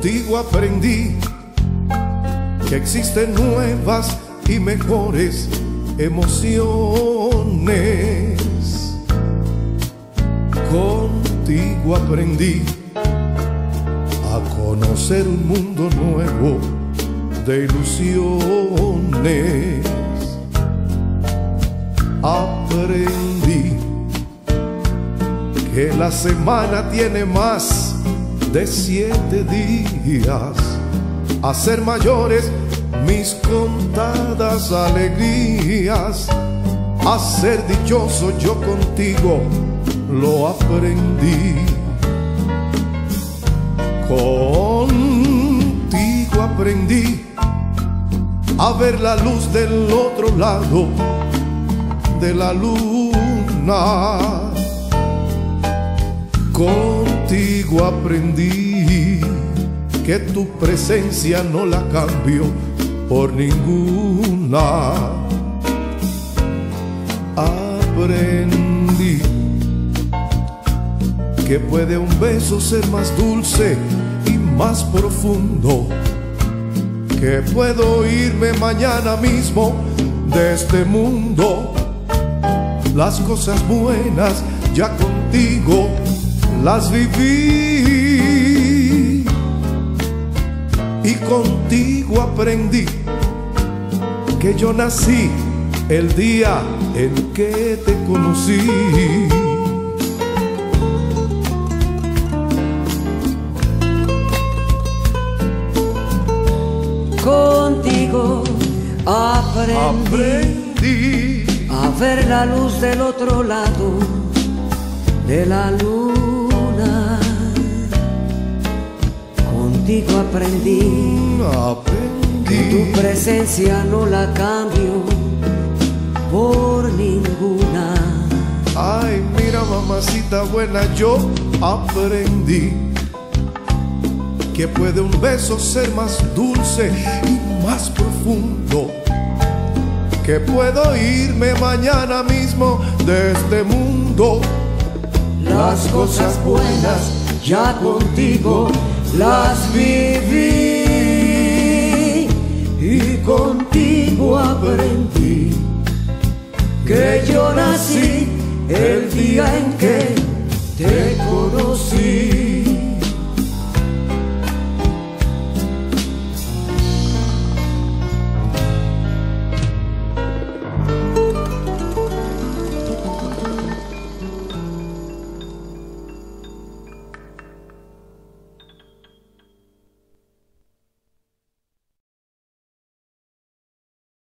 Contigo aprendí que existen nuevas y mejores emociones. Contigo aprendí a conocer un mundo nuevo de ilusiones. Aprendí que la semana tiene más de 7 días, a ser mayores mis contadas alegrías, a ser dichoso yo contigo lo aprendí. Contigo aprendí a ver la luz del otro lado de la luna. Contigo aprendí que tu presencia no la cambio por ninguna. Aprendí que puede un beso ser más dulce y más profundo, que puedo irme mañana mismo de este mundo. Las cosas buenas ya contigo las viví, y contigo aprendí que yo nací el día en que te conocí. Contigo aprendí a ver la luz del otro lado de la luna. Contigo aprendí que tu presencia no la cambio por ninguna. Ay, mira, mamacita buena, yo aprendí que puede un beso ser más dulce y más profundo, que puedo irme mañana mismo de este mundo. Las cosas buenas ya contigo las viví, y contigo aprendí que yo nací el día en que